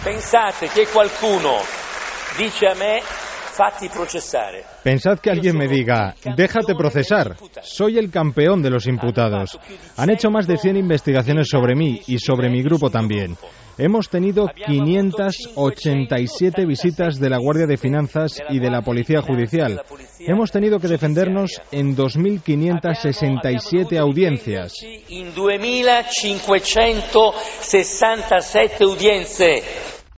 Pensate que qualcuno dice a me fatti procesare. Pensad que alguien me diga, déjate procesar, soy el campeón de los imputados. Han hecho más de 100 investigaciones sobre mí y sobre mi grupo también. Hemos tenido 587 visitas de la Guardia de Finanzas y de la Policía Judicial. Hemos tenido que defendernos en 2.567 audiencias. En 2.567 audiencias.